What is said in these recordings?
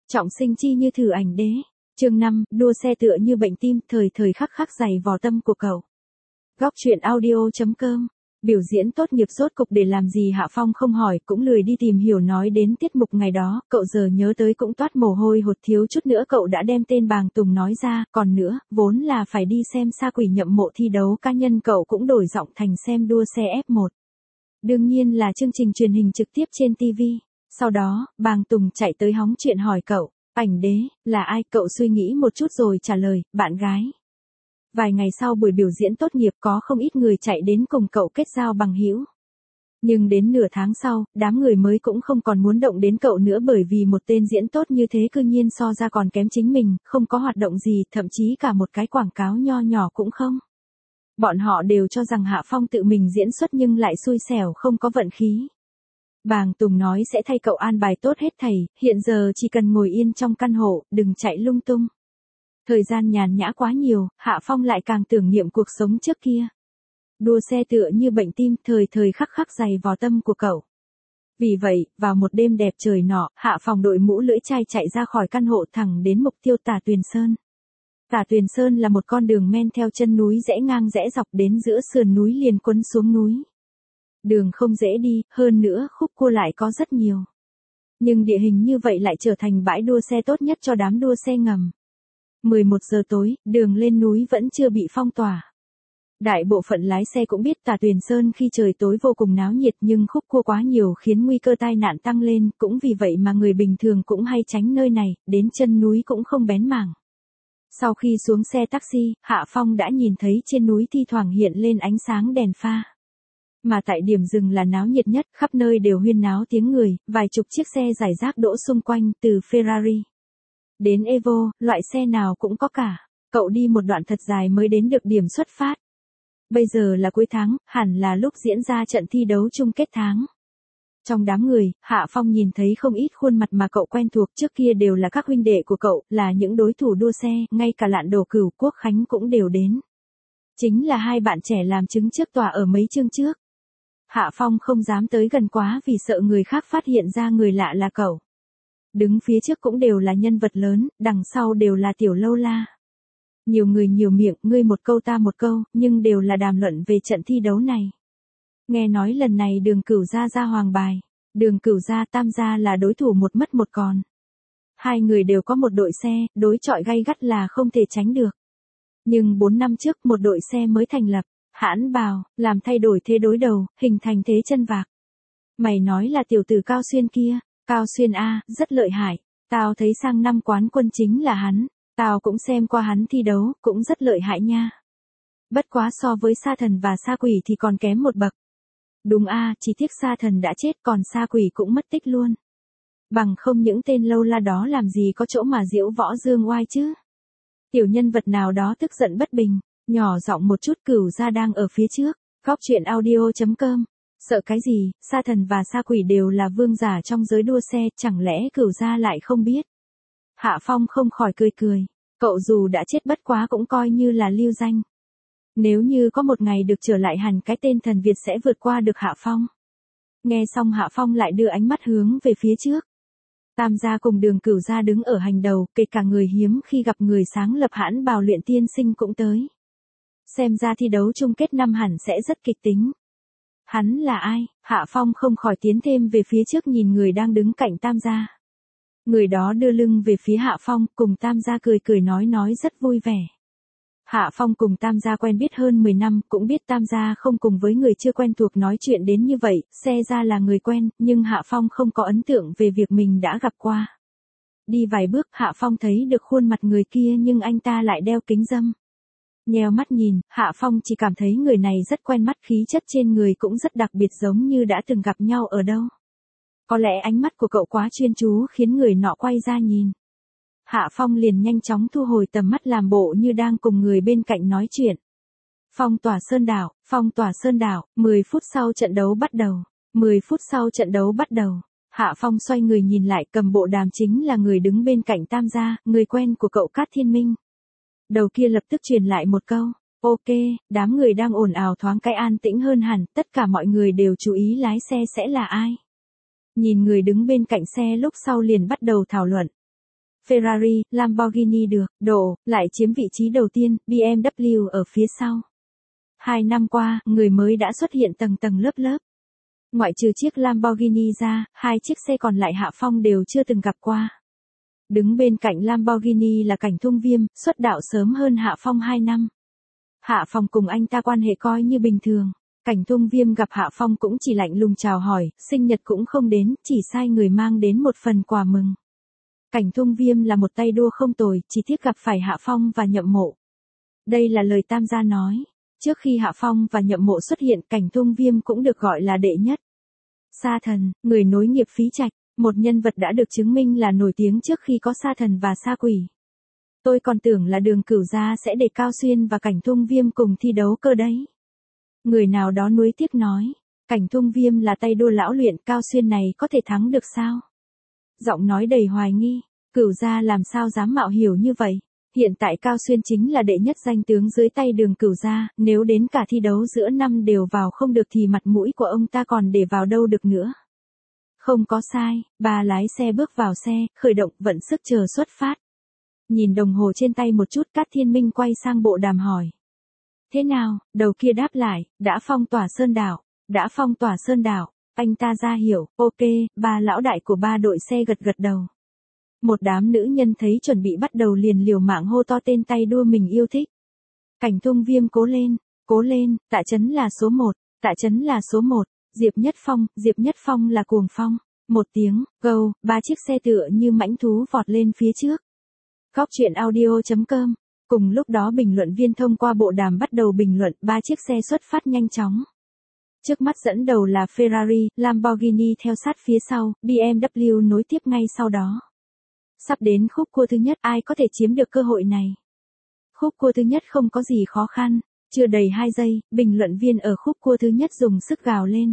Trọng sinh chi như thử ảnh đế. Chương 5, đua xe tựa như bệnh tim, thời thời khắc khắc dày vò tâm của cậu. Góc truyện audio.com. Biểu diễn tốt nghiệp rốt cục để làm gì Hạ Phong không hỏi, cũng lười đi tìm hiểu. Nói đến tiết mục ngày đó, cậu giờ nhớ tới cũng toát mồ hôi hột, thiếu chút nữa cậu đã đem tên Bàng Tùng nói ra. Còn nữa, vốn là phải đi xem Sa Quỷ nhậm mộ thi đấu cá nhân, cậu cũng đổi giọng thành xem đua xe F1. Đương nhiên là chương trình truyền hình trực tiếp trên TV. Sau đó, Bàng Tùng chạy tới hóng chuyện hỏi cậu, ảnh đế, là ai? Cậu suy nghĩ một chút rồi trả lời, bạn gái. Vài ngày sau buổi biểu diễn tốt nghiệp, có không ít người chạy đến cùng cậu kết giao bằng hữu. Nhưng đến nửa tháng sau, đám người mới cũng không còn muốn động đến cậu nữa, bởi vì một tên diễn tốt như thế cư nhiên so ra còn kém chính mình, không có hoạt động gì, thậm chí cả một cái quảng cáo nho nhỏ cũng không. Bọn họ đều cho rằng Hạ Phong tự mình diễn xuất nhưng lại xui xẻo không có vận khí. Bàng Tùng nói sẽ thay cậu an bài tốt hết thảy, hiện giờ chỉ cần ngồi yên trong căn hộ, đừng chạy lung tung. Thời gian nhàn nhã quá nhiều, Hạ Phong lại càng tưởng niệm cuộc sống trước kia. Đua xe tựa như bệnh tim, thời thời khắc khắc dày vò tâm của cậu. Vì vậy, vào một đêm đẹp trời nọ, Hạ Phong đội mũ lưỡi chai chạy ra khỏi căn hộ thẳng đến mục tiêu Tả Tuyền Sơn. Tả Tuyền Sơn là một con đường men theo chân núi rẽ ngang rẽ dọc đến giữa sườn núi liền quấn xuống núi. Đường không dễ đi, hơn nữa khúc cua lại có rất nhiều. Nhưng địa hình như vậy lại trở thành bãi đua xe tốt nhất cho đám đua xe ngầm. 11 giờ tối, đường lên núi vẫn chưa bị phong tỏa. Đại bộ phận lái xe cũng biết Tả Tuyền Sơn khi trời tối vô cùng náo nhiệt, nhưng khúc cua quá nhiều khiến nguy cơ tai nạn tăng lên, cũng vì vậy mà người bình thường cũng hay tránh nơi này, đến chân núi cũng không bén mảng. Sau khi xuống xe taxi, Hạ Phong đã nhìn thấy trên núi thi thoảng hiện lên ánh sáng đèn pha. Mà tại điểm dừng là náo nhiệt nhất, khắp nơi đều huyên náo tiếng người, vài chục chiếc xe rải rác đỗ xung quanh, từ Ferrari đến Evo, loại xe nào cũng có cả. Cậu đi một đoạn thật dài mới đến được điểm xuất phát. Bây giờ là cuối tháng, hẳn là lúc diễn ra trận thi đấu chung kết tháng. Trong đám người, Hạ Phong nhìn thấy không ít khuôn mặt mà cậu quen thuộc, trước kia đều là các huynh đệ của cậu, là những đối thủ đua xe, ngay cả Lạn Đồ Cửu, Quốc Khánh cũng đều đến. Chính là hai bạn trẻ làm chứng trước tòa ở mấy chương trước. Hạ Phong không dám tới gần quá vì sợ người khác phát hiện ra người lạ là cậu. Đứng phía trước cũng đều là nhân vật lớn, đằng sau đều là tiểu lâu la. Nhiều người nhiều miệng, ngươi một câu ta một câu, nhưng đều là đàm luận về trận thi đấu này. Nghe nói lần này Đường Cửu gia ra hoàng bài. Đường Cửu gia Tam gia là đối thủ một mất một còn. Hai người đều có một đội xe, đối chọi gay gắt là không thể tránh được. Nhưng 4 năm trước một đội xe mới thành lập. Hãn Bào, làm thay đổi thế đối đầu, hình thành thế chân vạc. Mày nói là tiểu tử Cao Xuyên kia, Cao Xuyên a, rất lợi hại. Tao thấy sang năm quán quân chính là hắn, tao cũng xem qua hắn thi đấu, cũng rất lợi hại nha. Bất quá so với Sa Thần và Sa Quỷ thì còn kém một bậc. Đúng a, chỉ tiếc Sa Thần đã chết còn Sa Quỷ cũng mất tích luôn. Bằng không những tên lâu la đó làm gì có chỗ mà diễu võ dương oai chứ. Tiểu nhân vật nào đó tức giận bất bình. Nhỏ giọng một chút, Cửu gia đang ở phía trước. Góc truyện audio.com. Sợ cái gì, Sa Thần và Sa Quỷ đều là vương giả trong giới đua xe, chẳng lẽ Cửu gia lại không biết. Hạ Phong không khỏi cười cười. Cậu dù đã chết bất quá cũng coi như là lưu danh. Nếu như có một ngày được trở lại hẳn cái tên thần Việt sẽ vượt qua được Hạ Phong. Nghe xong Hạ Phong lại đưa ánh mắt hướng về phía trước. Tam gia cùng Đường Cửu gia đứng ở hành đầu, kể cả người hiếm khi gặp người sáng lập Hãn Bào Luyện tiên sinh cũng tới. Xem ra thi đấu chung kết năm hẳn sẽ rất kịch tính. Hắn là ai? Hạ Phong không khỏi tiến thêm về phía trước nhìn người đang đứng cạnh Tam gia. Người đó đưa lưng về phía Hạ Phong, cùng Tam gia cười cười nói rất vui vẻ. Hạ Phong cùng Tam gia quen biết hơn 10 năm, cũng biết Tam gia không cùng với người chưa quen thuộc nói chuyện đến như vậy, xe ra là người quen, nhưng Hạ Phong không có ấn tượng về việc mình đã gặp qua. Đi vài bước, Hạ Phong thấy được khuôn mặt người kia nhưng anh ta lại đeo kính râm. Nheo mắt nhìn, Hạ Phong chỉ cảm thấy người này rất quen mắt, khí chất trên người cũng rất đặc biệt giống như đã từng gặp nhau ở đâu. Có lẽ ánh mắt của cậu quá chuyên chú khiến người nọ quay ra nhìn. Hạ Phong liền nhanh chóng thu hồi tầm mắt làm bộ như đang cùng người bên cạnh nói chuyện. Phong tỏa Sơn đảo, 10 phút sau trận đấu bắt đầu. 10 phút sau trận đấu bắt đầu. Hạ Phong xoay người nhìn lại, cầm bộ đàm chính là người đứng bên cạnh Tam gia, người quen của cậu Cát Thiên Minh. Đầu kia lập tức truyền lại một câu, ok, đám người đang ồn ào thoáng cái an tĩnh hơn hẳn, tất cả mọi người đều chú ý lái xe sẽ là ai. Nhìn người đứng bên cạnh xe lúc sau liền bắt đầu thảo luận. Ferrari, Lamborghini được, độ, lại chiếm vị trí đầu tiên, BMW ở phía sau. 2 năm qua, người mới đã xuất hiện tầng tầng lớp lớp. Ngoại trừ chiếc Lamborghini ra, 2 chiếc xe còn lại Hạ Phong đều chưa từng gặp qua. Đứng bên cạnh Lamborghini là Cảnh Thung Viêm, xuất đạo sớm hơn Hạ Phong 2 năm. Hạ Phong cùng anh ta quan hệ coi như bình thường. Cảnh Thung Viêm gặp Hạ Phong cũng chỉ lạnh lùng chào hỏi, sinh nhật cũng không đến, chỉ sai người mang đến một phần quà mừng. Cảnh Thung Viêm là một tay đua không tồi, chỉ tiếc gặp phải Hạ Phong và Nhậm Mộ. Đây là lời Tam gia nói. Trước khi Hạ Phong và Nhậm Mộ xuất hiện, Cảnh Thung Viêm cũng được gọi là đệ nhất. Sa Thần, người nối nghiệp Phí Trạch, một nhân vật đã được chứng minh là nổi tiếng trước khi có Sa Thần và Sa Quỷ. Tôi còn tưởng là Đường Cửu Gia sẽ để Cao Xuyên và Cảnh Thung Viêm cùng thi đấu cơ đấy. Người nào đó nuối tiếc nói, Cảnh Thung Viêm là tay đua lão luyện, Cao Xuyên này có thể thắng được sao? Giọng nói đầy hoài nghi, Cửu Gia làm sao dám mạo hiểm như vậy? Hiện tại Cao Xuyên chính là đệ nhất danh tướng dưới tay Đường Cửu Gia, nếu đến cả thi đấu giữa năm đều vào không được thì mặt mũi của ông ta còn để vào đâu được nữa. Không có sai, ba lái xe bước vào xe, khởi động vận sức chờ xuất phát. Nhìn đồng hồ trên tay một chút, Cát Thiên Minh quay sang bộ đàm hỏi. Thế nào, đầu kia đáp lại, đã phong tỏa Sơn Đảo, đã phong tỏa Sơn Đảo. Anh ta ra hiểu, ok, ba lão đại của ba đội xe gật gật đầu. Một đám nữ nhân thấy chuẩn bị bắt đầu liền liều mạng hô to tên tay đua mình yêu thích. Cảnh Thung Viêm cố lên, Tạ Chấn là số 1, Tạ Chấn là số 1, Diệp Nhất Phong là cuồng phong. Một tiếng, go, 3 chiếc xe tựa như mãnh thú vọt lên phía trước. Góc truyện audio.com. Cùng lúc đó bình luận viên thông qua bộ đàm bắt đầu bình luận, 3 chiếc xe xuất phát nhanh chóng. Trước mắt dẫn đầu là Ferrari, Lamborghini theo sát phía sau, BMW nối tiếp ngay sau đó. Sắp đến khúc cua thứ nhất, ai có thể chiếm được cơ hội này? Khúc cua thứ nhất không có gì khó khăn, chưa đầy 2 giây, bình luận viên ở khúc cua thứ nhất dùng sức gào lên.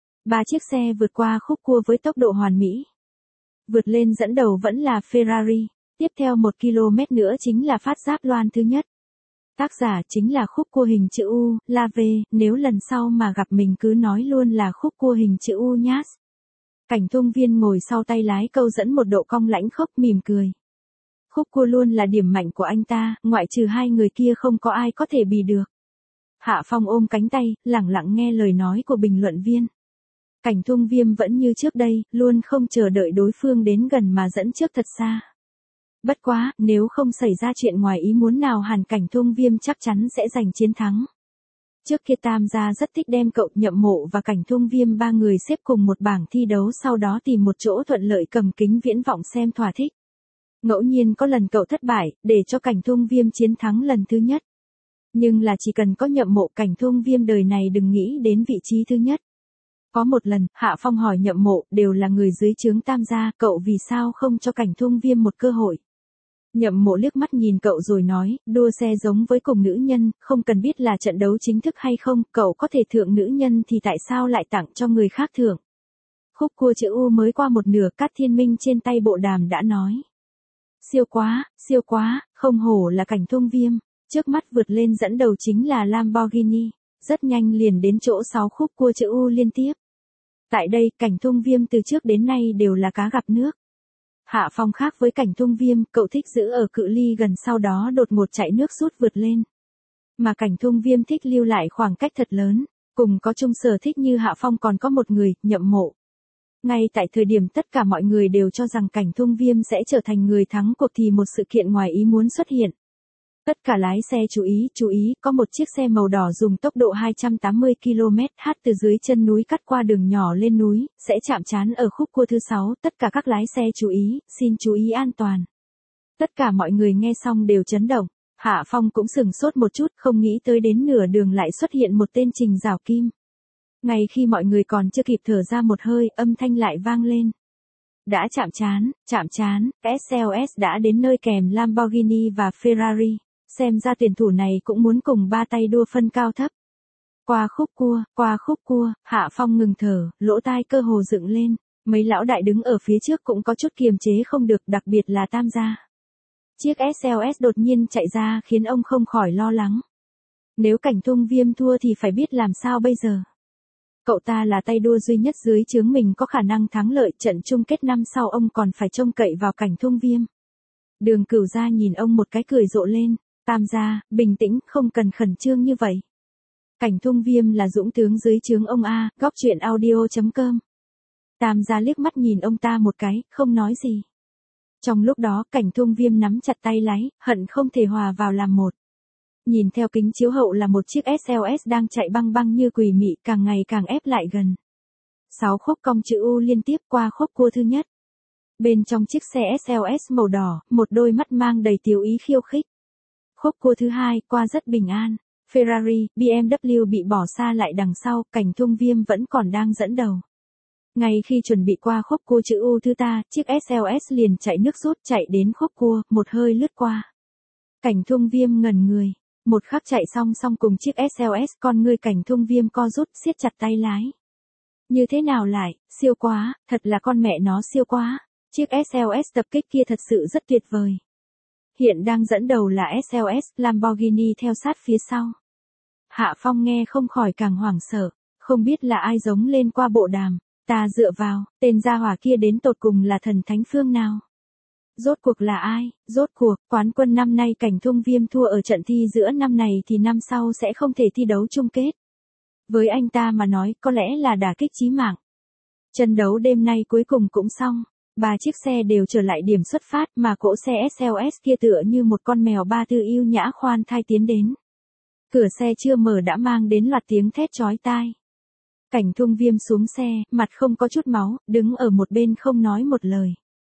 3 chiếc xe vượt qua khúc cua với tốc độ hoàn mỹ. Vượt lên dẫn đầu vẫn là Ferrari, tiếp theo 1 km nữa chính là phát giáp loan thứ nhất. Tác giả chính là khúc cua hình chữ U, La V, nếu lần sau mà gặp mình cứ nói luôn là khúc cua hình chữ U nhát. Cảnh Thung Viên ngồi sau tay lái câu dẫn một độ cong lãnh khốc mỉm cười. Khúc cua luôn là điểm mạnh của anh ta, ngoại trừ 2 người kia không có ai có thể bì được. Hạ Phong ôm cánh tay, lẳng lặng nghe lời nói của bình luận viên. Cảnh Thung Viêm vẫn như trước đây, luôn không chờ đợi đối phương đến gần mà dẫn trước thật xa. Bất quá, nếu không xảy ra chuyện ngoài ý muốn nào hẳn Cảnh Thung Viêm chắc chắn sẽ giành chiến thắng. Trước kia Tam gia rất thích đem cậu Nhậm Mộ và Cảnh Thung Viêm 3 người xếp cùng một bảng thi đấu, sau đó tìm một chỗ thuận lợi cầm kính viễn vọng xem thỏa thích. Ngẫu nhiên có lần cậu thất bại, để cho Cảnh Thung Viêm chiến thắng lần thứ nhất. Nhưng là chỉ cần có Nhậm Mộ, Cảnh Thung Viêm đời này đừng nghĩ đến vị trí thứ nhất. Có một lần, Hạ Phong hỏi Nhậm Mộ, đều là người dưới trướng Tam gia, cậu vì sao không cho Cảnh Thung Viêm một cơ hội? Nhậm Mộ liếc mắt nhìn cậu rồi nói, đua xe giống với cùng nữ nhân, không cần biết là trận đấu chính thức hay không, cậu có thể thưởng nữ nhân thì tại sao lại tặng cho người khác thưởng? Khúc cua chữ U mới qua một nửa, Cát Thiên Minh trên tay bộ đàm đã nói. Siêu quá, không hổ là Cảnh Thung Viêm, trước mắt vượt lên dẫn đầu chính là Lamborghini, rất nhanh liền đến chỗ 6 khúc cua chữ U liên tiếp. Tại đây, Cảnh Thung Viêm từ trước đến nay đều là cá gặp nước. Hạ Phong khác với Cảnh Thung Viêm, cậu thích giữ ở cự ly gần sau đó đột ngột chạy nước rút vượt lên. Mà Cảnh Thung Viêm thích lưu lại khoảng cách thật lớn, cùng có chung sở thích như Hạ Phong còn có một người, Nhậm Mộ. Ngay tại thời điểm tất cả mọi người đều cho rằng Cảnh Thung Viêm sẽ trở thành người thắng cuộc thì một sự kiện ngoài ý muốn xuất hiện. Tất cả lái xe chú ý, có một chiếc xe màu đỏ dùng tốc độ 280 km/h từ dưới chân núi cắt qua đường nhỏ lên núi, sẽ chạm trán ở khúc cua thứ 6, tất cả các lái xe chú ý, xin chú ý an toàn. Tất cả mọi người nghe xong đều chấn động, Hạ Phong cũng sửng sốt một chút, không nghĩ tới đến nửa đường lại xuất hiện một tên Trình Giảo Kim. Ngay khi mọi người còn chưa kịp thở ra một hơi, âm thanh lại vang lên. Đã chạm trán, SLS đã đến nơi kèm Lamborghini và Ferrari. Xem ra tuyển thủ này cũng muốn cùng ba tay đua phân cao thấp. Qua khúc cua, Hạ Phong ngừng thở, lỗ tai cơ hồ dựng lên, mấy lão đại đứng ở phía trước cũng có chút kiềm chế không được, đặc biệt là Tam gia. Chiếc SLS đột nhiên chạy ra khiến ông không khỏi lo lắng. Nếu Cảnh Thung Viêm thua thì phải biết làm sao bây giờ. Cậu ta là tay đua duy nhất dưới trướng mình có khả năng thắng lợi, trận chung kết năm sau ông còn phải trông cậy vào Cảnh Thung Viêm. Đường Cửu Gia nhìn ông một cái cười rộ lên, Tam gia, bình tĩnh, không cần khẩn trương như vậy. Cảnh Thung Viêm là dũng tướng dưới trướng ông A, góc truyện audio.com. Tam gia liếc mắt nhìn ông ta một cái, không nói gì. Trong lúc đó, Cảnh Thung Viêm nắm chặt tay lái, hận không thể hòa vào làm một. Nhìn theo kính chiếu hậu là một chiếc SLS đang chạy băng băng như quỷ mị, càng ngày càng ép lại gần. 6 khúc cong chữ U liên tiếp qua khúc cua thứ nhất. Bên trong chiếc xe SLS màu đỏ, một đôi mắt mang đầy tiểu ý khiêu khích. Khúc cua thứ hai qua rất bình an. Ferrari, BMW bị bỏ xa lại đằng sau, Cảnh Thung Viêm vẫn còn đang dẫn đầu. Ngay khi chuẩn bị qua khúc cua chữ U thứ ta, chiếc SLS liền chạy nước rút chạy đến khúc cua, một hơi lướt qua. Cảnh Thung Viêm ngẩn người. Một khắc chạy song song cùng chiếc SLS, con ngươi Cảnh Thung Viêm co rút, siết chặt tay lái. Như thế nào lại, siêu quá, thật là con mẹ nó siêu quá. Chiếc SLS tập kích kia thật sự rất tuyệt vời. Hiện đang dẫn đầu là SLS, Lamborghini theo sát phía sau. Hạ Phong nghe không khỏi càng hoảng sợ, không biết là ai giống lên qua bộ đàm, ta dựa vào, tên gia hỏa kia đến tột cùng là thần thánh phương nào? Rốt cuộc là ai? Rốt cuộc, quán quân năm nay Cảnh Thung Viêm thua ở trận thi giữa năm này thì năm sau sẽ không thể thi đấu chung kết. Với anh ta mà nói có lẽ là đả kích chí mạng. Trận đấu đêm nay cuối cùng cũng xong. 3 chiếc xe đều trở lại điểm xuất phát mà cỗ xe SLS kia tựa như một con mèo ba tư yêu nhã khoan thai tiến đến. Cửa xe chưa mở đã mang đến loạt tiếng thét chói tai. Cảnh Thung Viêm xuống xe, mặt không có chút máu, đứng ở một bên không nói một lời.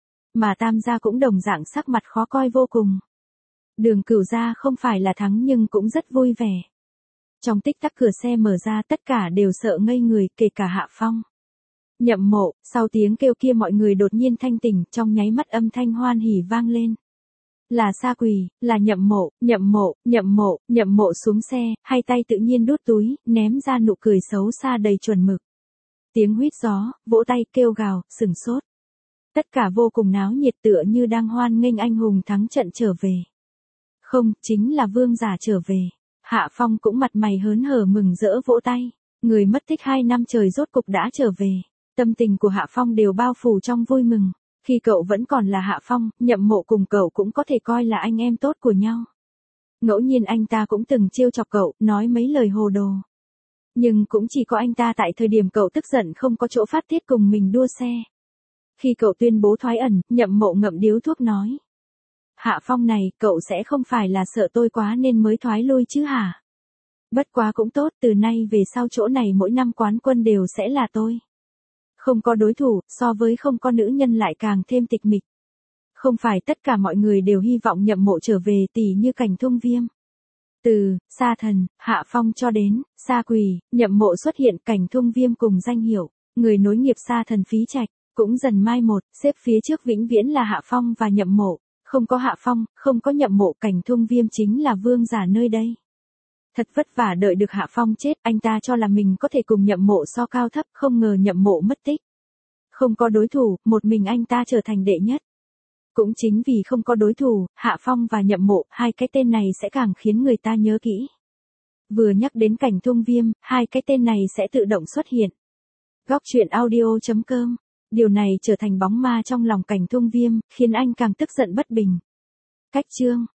Mà Tam gia cũng đồng dạng sắc mặt khó coi vô cùng. Đường Cửu gia không phải là thắng nhưng cũng rất vui vẻ. Trong tích tắc cửa xe mở ra tất cả đều sợ ngây người, kể cả Hạ Phong. Nhậm Mộ, sau tiếng kêu kia mọi người đột nhiên thanh tỉnh, trong nháy mắt âm thanh hoan hỉ vang lên. Là Sa Quỳ, là Nhậm Mộ, Nhậm Mộ, Nhậm Mộ, Nhậm Mộ xuống xe, hai tay tự nhiên đút túi, ném ra nụ cười xấu xa đầy chuẩn mực. Tiếng huýt gió, vỗ tay kêu gào, sừng sốt. Tất cả vô cùng náo nhiệt tựa như đang hoan nghênh anh hùng thắng trận trở về. Không, chính là vương giả trở về. Hạ Phong cũng mặt mày hớn hở mừng rỡ vỗ tay. Người mất tích 2 năm trời rốt cục đã trở về. Tâm tình của Hạ Phong đều bao phủ trong vui mừng. Khi cậu vẫn còn là Hạ Phong, Nhậm Mộ cùng cậu cũng có thể coi là anh em tốt của nhau. Ngẫu nhiên anh ta cũng từng trêu chọc cậu, nói mấy lời hồ đồ. Nhưng cũng chỉ có anh ta tại thời điểm cậu tức giận không có chỗ phát tiết cùng mình đua xe. Khi cậu tuyên bố thoái ẩn, Nhậm Mộ ngậm điếu thuốc nói. Hạ Phong này, cậu sẽ không phải là sợ tôi quá nên mới thoái lui chứ hả? Bất quá cũng tốt, từ nay về sau chỗ này mỗi năm quán quân đều sẽ là tôi. Không có đối thủ, so với không có nữ nhân lại càng thêm tịch mịch. Không phải tất cả mọi người đều hy vọng Nhậm Mộ trở về tỉ như Cảnh Thung Viêm. Từ Sa Thần, Hạ Phong cho đến Sa Quỳ, Nhậm Mộ xuất hiện Cảnh Thung Viêm cùng danh hiệu, người nối nghiệp Sa Thần Phí Trạch, cũng dần mai một, xếp phía trước vĩnh viễn là Hạ Phong và Nhậm Mộ. Không có Hạ Phong, không có Nhậm Mộ, Cảnh Thung Viêm chính là vương giả nơi đây. Thật vất vả đợi được Hạ Phong chết, anh ta cho là mình có thể cùng Nhậm Mộ so cao thấp, không ngờ Nhậm Mộ mất tích. Không có đối thủ, một mình anh ta trở thành đệ nhất. Cũng chính vì không có đối thủ, Hạ Phong và Nhậm Mộ, hai cái tên này sẽ càng khiến người ta nhớ kỹ. Vừa nhắc đến Cảnh Thung Viêm, hai cái tên này sẽ tự động xuất hiện. Góc truyện audio.com. Điều này trở thành bóng ma trong lòng Cảnh Thung Viêm, khiến anh càng tức giận bất bình. Cách chương